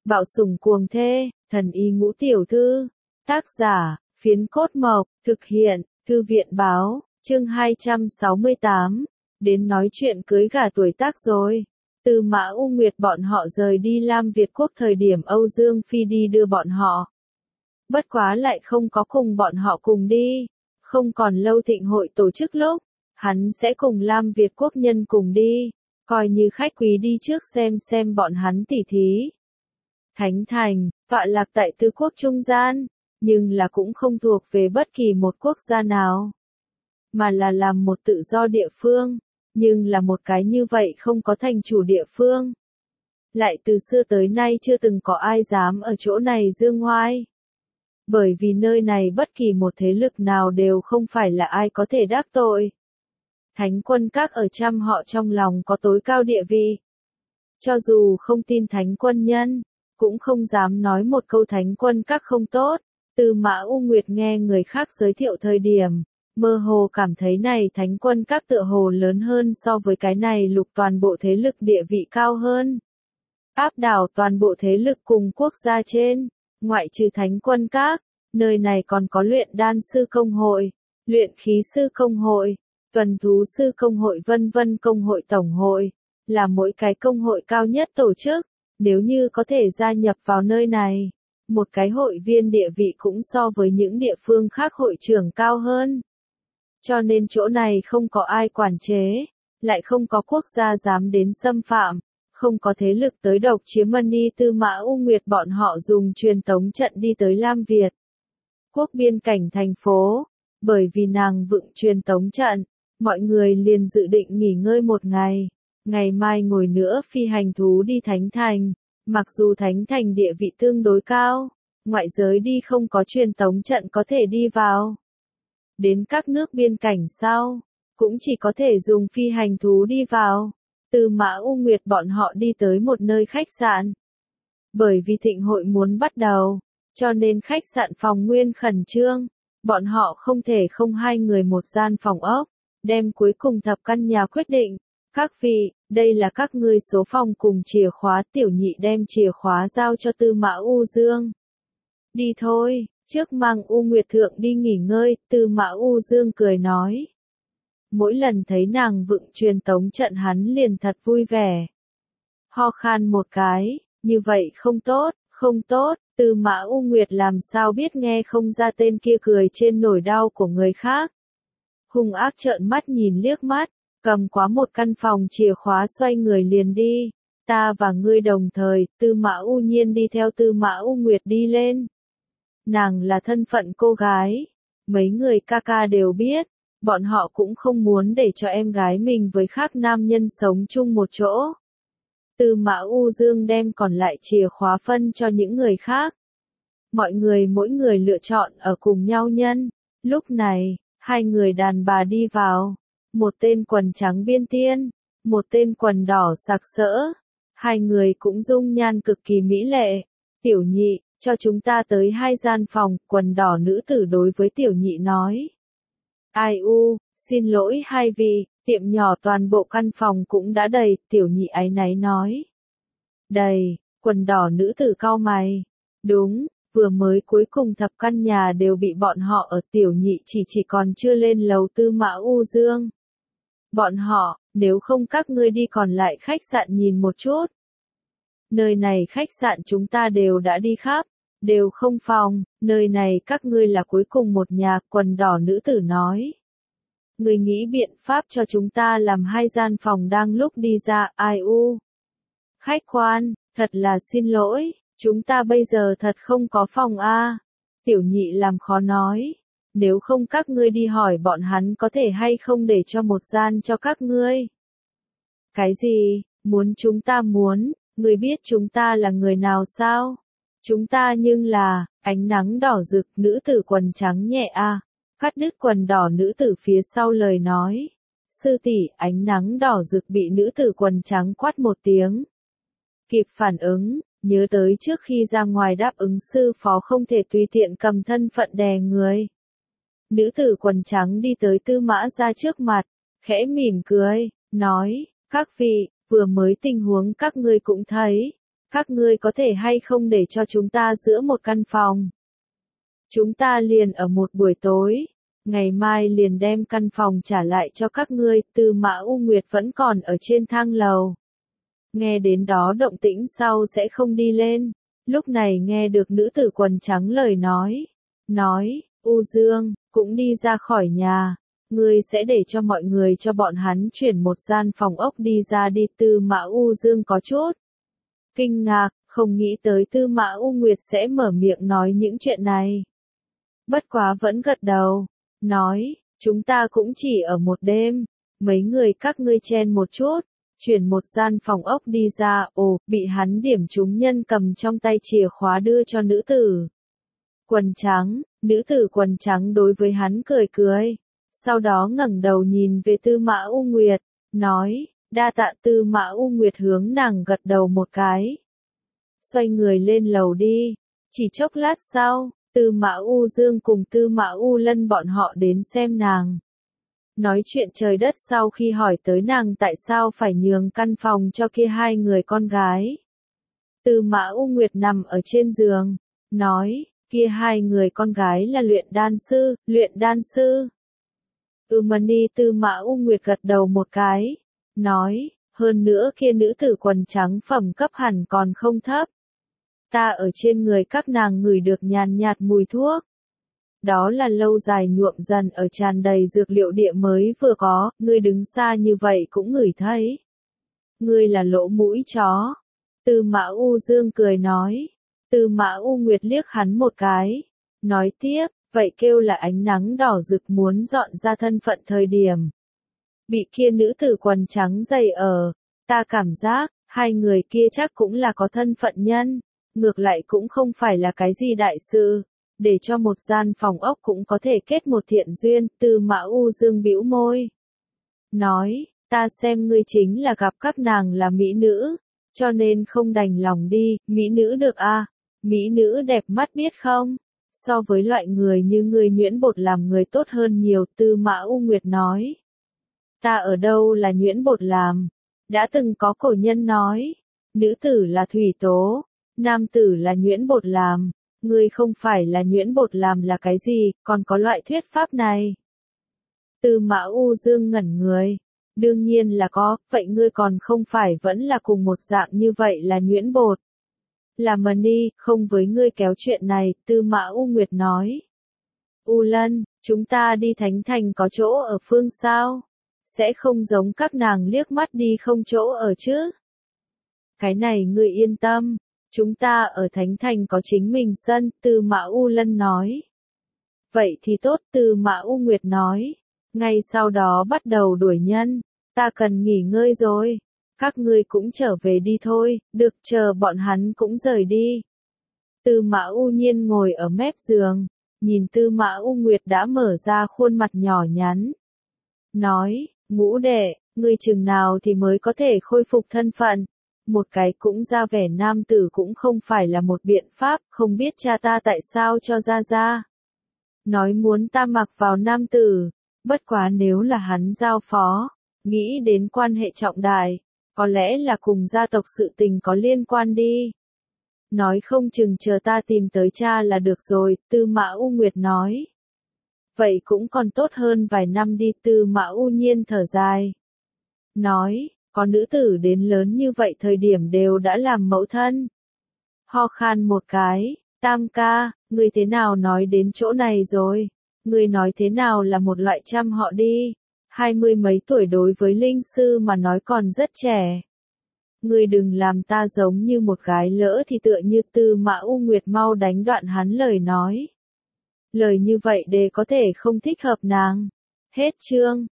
Bạo sủng cuồng thê, thần y ngũ tiểu thư. Tác giả, Phiến Cốt Mộc, thực hiện, Thư viện báo, chương 268. Đến nói chuyện cưới gả tuổi tác rồi. Từ Mã U Nguyệt bọn họ rời đi Lam Việt Quốc thời điểm Âu Dương Phi đi đưa bọn họ. Bất quá lại không có cùng bọn họ cùng đi. Không còn lâu thịnh hội tổ chức lúc, hắn sẽ cùng Lam Việt Quốc nhân cùng đi. Coi như khách quý đi trước xem bọn hắn tỉ thí. Thánh Thành, tọa lạc tại tứ quốc trung gian, nhưng là cũng không thuộc về bất kỳ một quốc gia nào, mà là làm một tự do địa phương, nhưng là một cái như vậy không có thành chủ địa phương. Lại từ xưa tới nay chưa từng có ai dám ở chỗ này dương oai. Bởi vì nơi này bất kỳ một thế lực nào đều không phải là ai có thể đắc tội. Thánh quân các ở trăm họ trong lòng có tối cao địa vị. Cho dù không tin thánh quân nhân, cũng không dám nói một câu thánh quân các không tốt. Từ Mã U Nguyệt nghe người khác giới thiệu thời điểm, mơ hồ cảm thấy này thánh quân các tựa hồ lớn hơn so với cái này lục toàn bộ thế lực địa vị cao hơn. Áp đảo toàn bộ thế lực cùng quốc gia trên, ngoại trừ thánh quân các, nơi này còn có luyện đan sư công hội, luyện khí sư công hội, tuần thú sư công hội vân vân công hội tổng hội, là mỗi cái công hội cao nhất tổ chức. Nếu như có thể gia nhập vào nơi này, một cái hội viên địa vị cũng so với những địa phương khác hội trưởng cao hơn. Cho nên chỗ này không có ai quản chế, lại không có quốc gia dám đến xâm phạm, không có thế lực tới độc chiếm Mani Tư Mã U Nguyệt bọn họ dùng truyền tống trận đi tới Lam Việt. Quốc biên cảnh thành phố, bởi vì nàng vựng truyền tống trận, mọi người liền dự định nghỉ ngơi một ngày. Ngày mai ngồi nữa phi hành thú đi Thánh Thành, mặc dù Thánh Thành địa vị tương đối cao, ngoại giới đi không có truyền tống trận có thể đi vào. Đến các nước biên cảnh sau, cũng chỉ có thể dùng phi hành thú đi vào. Từ Mã U Nguyệt bọn họ đi tới một nơi khách sạn. Bởi vì thịnh hội muốn bắt đầu, cho nên khách sạn phòng nguyên khẩn trương, bọn họ không thể không hai người một gian phòng ốc, đem cuối cùng thập căn nhà quyết định. Các vị, đây là các ngươi số phòng cùng chìa khóa, tiểu nhị đem chìa khóa giao cho Tư Mã U Dương. Đi thôi, trước mang U Nguyệt Thượng đi nghỉ ngơi, Tư Mã U Dương cười nói. Mỗi lần thấy nàng vựng truyền tống trận hắn liền thật vui vẻ. Ho khan một cái, như vậy không tốt, không tốt, Tư Mã U Nguyệt làm sao biết nghe không ra tên kia cười trên nỗi đau của người khác. Hung ác trợn mắt nhìn liếc mắt. Cầm quá một căn phòng chìa khóa xoay người liền đi. Ta và ngươi đồng thời, Tư Mã U Nhiên đi theo Tư Mã U Nguyệt đi lên. Nàng là thân phận cô gái. Mấy người ca ca đều biết. Bọn họ cũng không muốn để cho em gái mình với khác nam nhân sống chung một chỗ. Tư Mã U Dương đem còn lại chìa khóa phân cho những người khác. Mọi người mỗi người lựa chọn ở cùng nhau nhân. Lúc này, hai người đàn bà đi vào. Một tên quần trắng biên tiên, một tên quần đỏ sặc sỡ. Hai người cũng dung nhan cực kỳ mỹ lệ. Tiểu nhị, cho chúng ta tới hai gian phòng, quần đỏ nữ tử đối với tiểu nhị nói. Ai u, xin lỗi hai vị, tiệm nhỏ toàn bộ căn phòng cũng đã đầy, tiểu nhị áy náy nói. Đầy, quần đỏ nữ tử cau mày. Đúng, vừa mới cuối cùng thập căn nhà đều bị bọn họ ở, tiểu nhị chỉ còn chưa lên lầu Tư Mã U Dương. Bọn họ, nếu không các ngươi đi còn lại khách sạn nhìn một chút. Nơi này khách sạn chúng ta đều đã đi khắp, đều không phòng, nơi này các ngươi là cuối cùng một nhà, quần đỏ nữ tử nói. Người nghĩ biện pháp cho chúng ta làm hai gian phòng đang lúc đi ra, ai u. Khách quan, thật là xin lỗi, chúng ta bây giờ thật không có phòng a. Tiểu nhị làm khó nói. Nếu không các ngươi đi hỏi bọn hắn có thể hay không để cho một gian cho các ngươi. Cái gì, muốn chúng ta muốn, ngươi biết chúng ta là người nào sao? Chúng ta nhưng là, ánh nắng đỏ rực nữ tử quần trắng nhẹ a. Cắt đứt quần đỏ nữ tử phía sau lời nói. Sư tỷ, ánh nắng đỏ rực bị nữ tử quần trắng quát một tiếng. Kịp phản ứng, nhớ tới trước khi ra ngoài đáp ứng sư phó không thể tùy tiện cầm thân phận đè người. Nữ tử quần trắng đi tới Tư Mã ra trước mặt, khẽ mỉm cười, nói, các vị, vừa mới tình huống các ngươi cũng thấy, các ngươi có thể hay không để cho chúng ta giữa một căn phòng. Chúng ta liền ở một buổi tối, ngày mai liền đem căn phòng trả lại cho các ngươi. Tư Mã U Nguyệt vẫn còn ở trên thang lầu. Nghe đến đó động tĩnh sau sẽ không đi lên. Lúc này nghe được nữ tử quần trắng lời nói, U Dương, cũng đi ra khỏi nhà. Ngươi sẽ để cho mọi người cho bọn hắn chuyển một gian phòng ốc đi ra đi. Tư Mã U Dương có chút kinh ngạc, không nghĩ tới Tư Mã U Nguyệt sẽ mở miệng nói những chuyện này. Bất quá vẫn gật đầu, nói, chúng ta cũng chỉ ở một đêm, mấy người các ngươi chen một chút, chuyển một gian phòng ốc đi ra. Ồ, bị hắn điểm trúng, nhân cầm trong tay chìa khóa đưa cho nữ tử quần trắng. Nữ tử quần trắng đối với hắn cười cười, sau đó ngẩng đầu nhìn về Tư Mã U Nguyệt, nói, đa tạ. Tư Mã U Nguyệt hướng nàng gật đầu một cái, xoay người lên lầu đi. Chỉ chốc lát sau, Tư Mã U Dương cùng Tư Mã U Lân bọn họ đến xem nàng. Nói chuyện trời đất sau khi hỏi tới nàng tại sao phải nhường căn phòng cho kia hai người con gái. Tư Mã U Nguyệt nằm ở trên giường, nói, kia hai người con gái là luyện đan sư. Mani. Tư Mã U Nguyệt gật đầu một cái, nói, hơn nữa kia nữ tử quần trắng phẩm cấp hẳn còn không thấp. Ta ở trên người các nàng ngửi được nhàn nhạt mùi thuốc. Đó là lâu dài nhuộm dần ở tràn đầy dược liệu địa mới vừa có, ngươi đứng xa như vậy cũng ngửi thấy. Ngươi là lỗ mũi chó. Tư Mã U Dương cười nói. Tư Mã U Nguyệt liếc hắn một cái, nói tiếp, vậy kêu là ánh nắng đỏ rực muốn dọn ra thân phận thời điểm. Bị kia nữ tử quần trắng dày ở, ta cảm giác, hai người kia chắc cũng là có thân phận nhân, ngược lại cũng không phải là cái gì đại sự, để cho một gian phòng ốc cũng có thể kết một thiện duyên. Tư Mã U Dương bĩu môi, nói, ta xem ngươi chính là gặp các nàng là mỹ nữ, cho nên không đành lòng đi. Mỹ nữ được à, mỹ nữ đẹp mắt biết không, so với loại người như ngươi nhuyễn bột làm người tốt hơn nhiều. Tư Mã U Nguyệt nói, ta ở đâu là nhuyễn bột làm, đã từng có cổ nhân nói, nữ tử là thủy tố, nam tử là nhuyễn bột làm, ngươi không phải là nhuyễn bột làm là cái gì, còn có loại thuyết pháp này. Tư Mã U Dương ngẩn người, đương nhiên là có, vậy ngươi còn không phải vẫn là cùng một dạng như vậy là nhuyễn bột. Là Mani, không với ngươi kéo chuyện này. Tư Mã U Nguyệt nói. U Lân, chúng ta đi Thánh Thành có chỗ ở phương sao? Sẽ không giống các nàng liếc mắt đi không chỗ ở chứ? Cái này ngươi yên tâm, chúng ta ở Thánh Thành có chính mình sân. Tư Mã U Lân nói. Vậy thì tốt. Tư Mã U Nguyệt nói. Ngay sau đó bắt đầu đuổi nhân, ta cần nghỉ ngơi rồi. Các ngươi cũng trở về đi thôi. Được, chờ bọn hắn cũng rời đi. Tư Mã U Nhiên ngồi ở mép giường, nhìn Tư Mã U Nguyệt đã mở ra khuôn mặt nhỏ nhắn. Nói, Ngũ đệ, ngươi chừng nào thì mới có thể khôi phục thân phận. Một cái cũng ra vẻ nam tử cũng không phải là một biện pháp, không biết cha ta tại sao cho ra. Nói muốn ta mặc vào nam tử, bất quá nếu là hắn giao phó, nghĩ đến quan hệ trọng đại, có lẽ là cùng gia tộc sự tình có liên quan đi. Nói không chừng chờ ta tìm tới cha là được rồi. Tư Mã U Nguyệt nói. Vậy cũng còn tốt hơn vài năm đi. Tư Mã U Nhiên thở dài, nói, có nữ tử đến lớn như vậy thời điểm đều đã làm mẫu thân. Ho khan một cái, Tam ca, ngươi thế nào nói đến chỗ này rồi? Ngươi nói thế nào là một loại trăm họ đi? 20 mấy tuổi đối với linh sư mà nói còn rất trẻ. Ngươi đừng làm ta giống như một gái lỡ thì tựa như. Tư Mã U Nguyệt mau đánh đoạn hắn lời nói. Lời như vậy để có thể không thích hợp nàng. Hết chương.